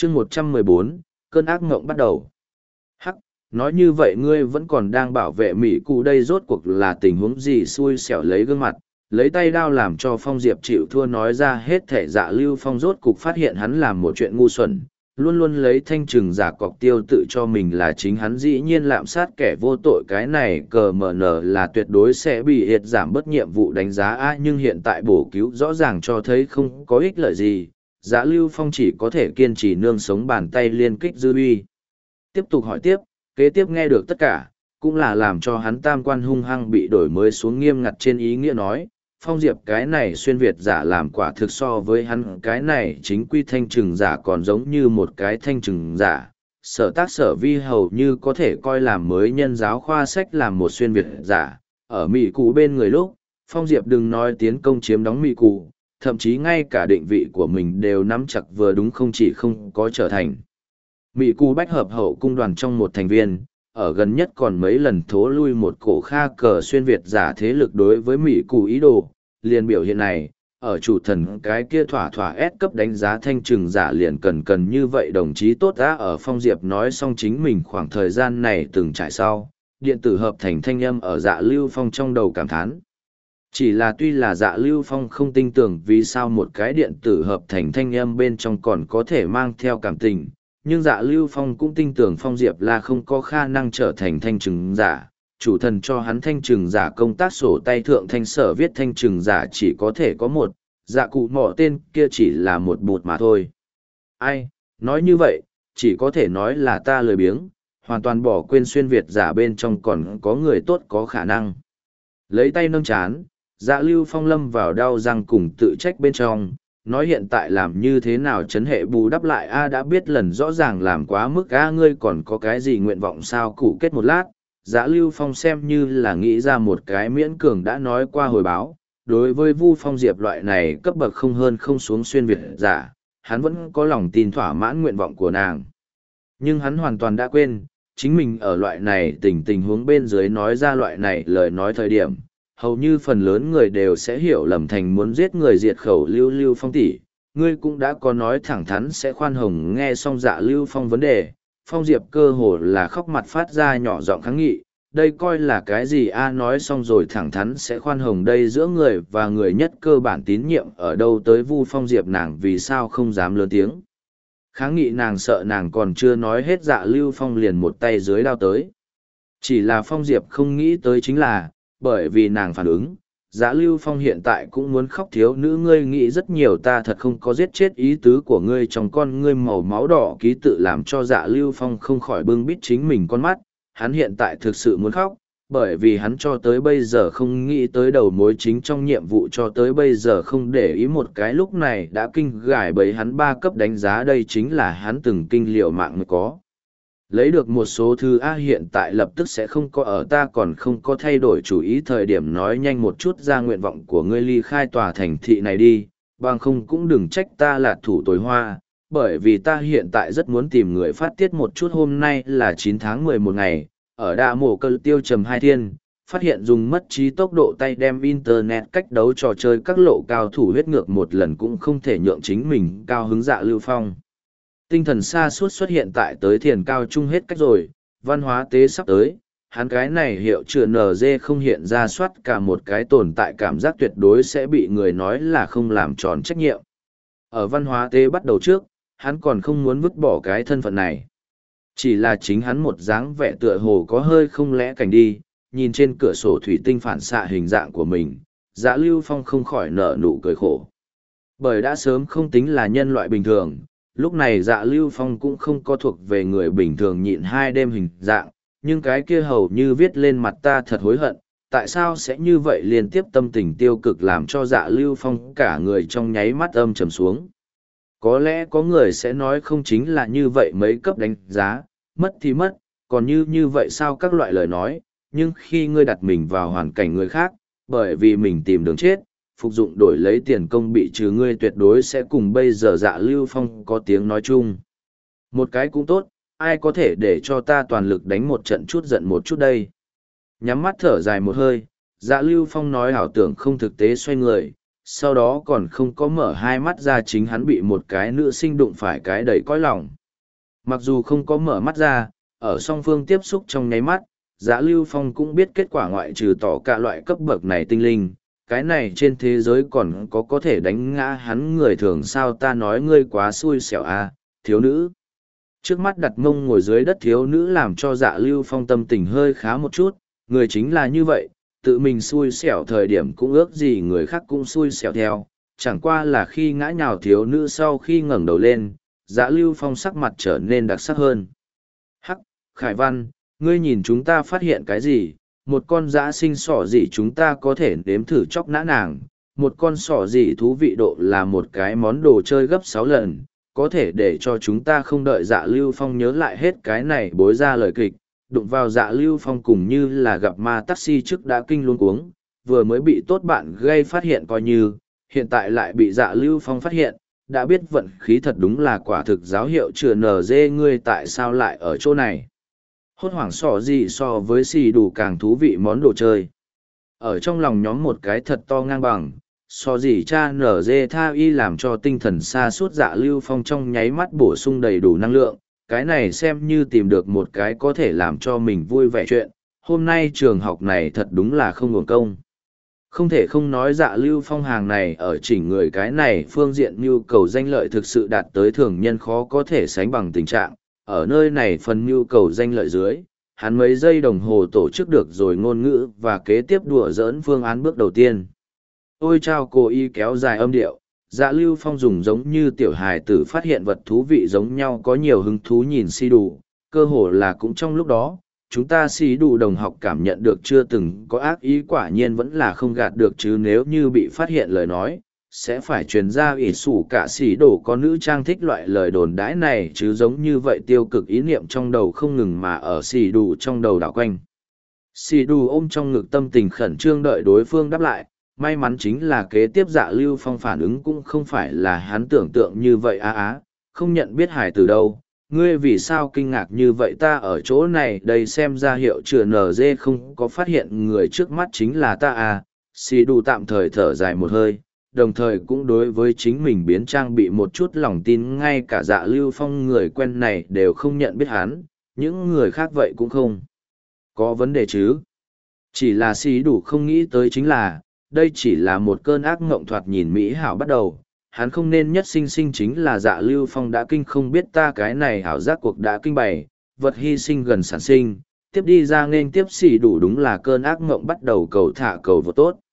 chương 114, cơn ác mộng bắt đầu. Hắc, nói như vậy ngươi vẫn còn đang bảo vệ Mỹ cụ đây rốt cuộc là tình huống gì? Xui xẻo lấy gương mặt, lấy tay đao làm cho Phong Diệp chịu thua nói ra hết thể. Dạ Lưu Phong rốt cục phát hiện hắn làm một chuyện ngu xuẩn, luôn luôn lấy thanh trừng giả cọc tiêu tự cho mình là chính hắn, dĩ nhiên lạm sát kẻ vô tội. Cái này cờ mờ nở là tuyệt đối sẽ bị hiệt giảm bớt nhiệm vụ đánh giá nhưng hiện tại bổ cứu rõ ràng cho thấy không có ích lợi gì. Dạ Lưu Phong chỉ có thể kiên trì nương sống bàn tay liên kích dư uy. Tiếp tục hỏi tiếp, kế tiếp nghe được tất cả, cũng là làm cho hắn tam quan hung hăng bị đổi mới xuống nghiêm ngặt. Trên ý nghĩa nói, Phong Diệp cái này xuyên Việt giả làm quả thực so với hắn cái này chính quy thanh trừng giả còn giống như một cái thanh trừng giả. Sở tác sở vi hầu như có thể coi làm mới nhân giáo khoa sách làm một xuyên Việt giả. Ở Mỹ cụ bên người lúc, Phong Diệp đừng nói tiến công chiếm đóng Mỹ cụ, thậm chí ngay cả định vị của mình đều nắm chặt vừa đúng, không chỉ không có trở thành Mỹ cụ bách hợp hậu cung đoàn trong một thành viên, ở gần nhất còn mấy lần thố lui một cổ kha cờ xuyên Việt giả thế lực đối với Mỹ cụ ý đồ. Liền biểu hiện này, ở chủ thần cái kia thỏa thỏa S cấp đánh giá thanh trừng giả liền cần như vậy. Đồng chí tốt đã ở Phong Diệp nói xong chính mình khoảng thời gian này từng trải sau, điện tử hợp thành thanh âm ở Dạ Lưu Phong trong đầu cảm thán. Chỉ là tuy là Dạ Lưu Phong không tin tưởng vì sao một cái điện tử hợp thành thanh âm bên trong còn có thể mang theo cảm tình, nhưng Dạ Lưu Phong cũng tin tưởng Phong Diệp là không có khả năng trở thành thanh trừng giả. Chủ thần cho hắn thanh trừng giả công tác sổ tay thượng thanh sở viết thanh trừng giả chỉ có thể có một, dạ cụ mọ tên kia chỉ là một bụt mà thôi. Ai, nói như vậy, chỉ có thể nói là ta lười biếng, hoàn toàn bỏ quên xuyên Việt giả bên trong còn có người tốt có khả năng. Lấy tay nâng chán, dạ Lưu Phong lâm vào đau răng cùng tự trách bên trong, nói hiện tại làm như thế nào chấn hệ bù đắp lại đã biết lần rõ ràng làm quá mức ngươi còn có cái gì nguyện vọng sao? Cụ kết một lát, Dạ Lưu Phong xem như là nghĩ ra một cái miễn cường đã nói qua hồi báo. Đối với Vu Phong Diệp loại này cấp bậc không hơn không xuống xuyên Việt giả, hắn vẫn có lòng tin thỏa mãn nguyện vọng của nàng. Nhưng hắn hoàn toàn đã quên, chính mình ở loại này tình huống bên dưới nói ra loại này lời nói thời điểm, hầu như phần lớn người đều sẽ hiểu lầm thành muốn giết người diệt khẩu. Lưu Phong tỷ, ngươi cũng đã có nói thẳng thắn sẽ khoan hồng. Nghe xong Dạ Lưu Phong vấn đề, Phong Diệp cơ hồ là khóc mặt phát ra nhỏ giọng kháng nghị, đây coi là cái gì nói xong rồi thẳng thắn sẽ khoan hồng, đây giữa người và người nhất cơ bản tín nhiệm ở đâu tới? Vu Phong Diệp nàng vì sao không dám lớn tiếng kháng nghị? Nàng sợ nàng còn chưa nói hết Dạ Lưu Phong liền một tay dưới đao tới. Chỉ là Phong Diệp không nghĩ tới chính là, bởi vì nàng phản ứng, Dạ Lưu Phong hiện tại cũng muốn khóc. Thiếu nữ, ngươi nghĩ rất nhiều, ta thật không có giết chết ý tứ của ngươi. Trong con ngươi màu máu đỏ ký tự làm cho Dạ Lưu Phong không khỏi bưng bít chính mình con mắt. Hắn hiện tại thực sự muốn khóc, bởi vì hắn cho tới bây giờ không nghĩ tới đầu mối chính trong nhiệm vụ cho tới bây giờ không để ý một cái lúc này đã kinh gải bởi hắn 3 cấp đánh giá. Đây chính là hắn từng kinh liệu mạng mới có. Lấy được một số thư hiện tại lập tức sẽ không có ở, ta còn không có thay đổi chủ ý thời điểm. Nói nhanh một chút ra nguyện vọng của ngươi, ly khai tòa thành thị này đi, bằng không cũng đừng trách ta là thủ tối hoa, bởi vì ta hiện tại rất muốn tìm người phát tiết một chút. Hôm nay là 9 tháng 11 ngày, ở đa mổ cơ tiêu trầm 2 thiên, phát hiện dùng mất trí tốc độ tay đem internet cách đấu trò chơi các lộ cao thủ huyết ngược một lần cũng không thể nhượng chính mình cao hứng. Dạ Lưu Phong tinh thần xa suốt xuất hiện tại tới thiền cao trung hết cách rồi, văn hóa tế sắp tới, hắn cái này hiệu chữa NG không hiện ra soát cả một cái tồn tại cảm giác tuyệt đối sẽ bị người nói là không làm tròn trách nhiệm. Ở văn hóa tế bắt đầu trước, hắn còn không muốn vứt bỏ cái thân phận này. Chỉ là chính hắn một dáng vẻ tựa hồ có hơi không lẽ cảnh đi, nhìn trên cửa sổ thủy tinh phản xạ hình dạng của mình, Dạ Lưu Phong không khỏi nở nụ cười khổ. Bởi đã sớm không tính là nhân loại bình thường, lúc này Dạ Lưu Phong cũng không có thuộc về người bình thường nhịn 2 đêm hình dạng, nhưng cái kia hầu như viết lên mặt ta thật hối hận, tại sao sẽ như vậy? Liên tiếp tâm tình tiêu cực làm cho Dạ Lưu Phong cả người trong nháy mắt âm trầm xuống. Có lẽ có người sẽ nói không chính là như vậy mấy cấp đánh giá, mất thì mất, còn như vậy sao? Các loại lời nói, nhưng khi ngươi đặt mình vào hoàn cảnh người khác, bởi vì mình tìm đường chết, phục dụng đổi lấy tiền công bị trừ, ngươi tuyệt đối sẽ cùng bây giờ Dạ Lưu Phong có tiếng nói chung. Một cái cũng tốt, ai có thể để cho ta toàn lực đánh một trận chút giận một chút đây? Nhắm mắt thở dài một hơi, Dạ Lưu Phong nói ảo tưởng không thực tế xoay người, sau đó còn không có mở hai mắt ra chính hắn bị một cái nữ sinh đụng phải cái đầy cõi lòng. Mặc dù không có mở mắt ra, ở song phương tiếp xúc trong nháy mắt, Dạ Lưu Phong cũng biết kết quả ngoại trừ tỏ cả loại cấp bậc này tinh linh, cái này trên thế giới còn có thể đánh ngã hắn người thường sao ta nói ngươi quá xui xẻo à, thiếu nữ. Trước mắt đặt mông ngồi dưới đất thiếu nữ làm cho Dạ Lưu Phong tâm tình hơi khá một chút, người chính là như vậy, tự mình xui xẻo thời điểm cũng ước gì người khác cũng xui xẻo theo, chẳng qua là khi ngã nhào thiếu nữ sau khi ngẩng đầu lên, Dạ Lưu Phong sắc mặt trở nên đặc sắc hơn. Hắc, Khải Văn, ngươi nhìn chúng ta phát hiện cái gì? Một con dã sinh sỏ gì chúng ta có thể nếm thử chóc nã nàng. Một con sỏ gì thú vị độ là một cái món đồ chơi gấp 6 lần, có thể để cho chúng ta không đợi Dạ Lưu Phong nhớ lại hết cái này bối ra lời kịch. Đụng vào Dạ Lưu Phong cùng như là gặp ma taxi trước đã kinh luôn cuống, vừa mới bị tốt bạn gây phát hiện coi như, hiện tại lại bị Dạ Lưu Phong phát hiện, đã biết vận khí thật đúng là quả thực giáo hiệu chừa nở dê ngươi tại sao lại ở chỗ này. Hốt hoảng sỏ gì so với xì đủ càng thú vị món đồ chơi. Ở trong lòng nhóm một cái thật to ngang bằng, so gì cha nở dê tha y làm cho tinh thần xa suốt Dạ Lưu Phong trong nháy mắt bổ sung đầy đủ năng lượng, cái này xem như tìm được một cái có thể làm cho mình vui vẻ chuyện, hôm nay trường học này thật đúng là không uổng công. Không thể không nói Dạ Lưu Phong hàng này ở chỉnh người cái này phương diện nhu cầu danh lợi thực sự đạt tới thường nhân khó có thể sánh bằng tình trạng, ở nơi này phần nhu cầu danh lợi dưới, hắn mấy giây đồng hồ tổ chức được rồi ngôn ngữ và kế tiếp đùa giỡn phương án bước đầu tiên. Ôi chao cô y kéo dài âm điệu, Dạ Lưu Phong dùng giống như tiểu hài tử phát hiện vật thú vị giống nhau có nhiều hứng thú nhìn si đủ, cơ hồ là cũng trong lúc đó, chúng ta si đủ đồng học cảm nhận được chưa từng có ác ý quả nhiên vẫn là không gạt được chứ nếu như bị phát hiện lời nói, sẽ phải truyền ra ỷ sủ cả xỉ đổ có nữ trang thích loại lời đồn đãi này chứ giống như vậy tiêu cực ý niệm trong đầu không ngừng mà ở xỉ đủ trong đầu đảo quanh. Xỉ đủ ôm trong ngực tâm tình khẩn trương đợi đối phương đáp lại, may mắn chính là kế tiếp Dạ Lưu Phong phản ứng cũng không phải là hắn tưởng tượng như vậy không nhận biết hải từ đâu. Ngươi vì sao kinh ngạc như vậy ta ở chỗ này đây xem ra hiệu chừa NG không có phát hiện người trước mắt chính là ta xì đủ tạm thời thở dài một hơi, đồng thời cũng đối với chính mình biến trang bị một chút lòng tin ngay cả Dạ Lưu Phong người quen này đều không nhận biết hắn, những người khác vậy cũng không có vấn đề chứ. Chỉ là xì đủ không nghĩ tới chính là, đây chỉ là một cơn ác mộng thoạt nhìn mỹ hảo bắt đầu, hắn không nên nhất sinh sinh chính là Dạ Lưu Phong đã kinh không biết ta cái này hảo giác cuộc đã kinh bày, vật hy sinh gần sản sinh, tiếp đi ra nên tiếp xỉ đủ đúng là cơn ác mộng bắt đầu cầu thả cầu vô tốt.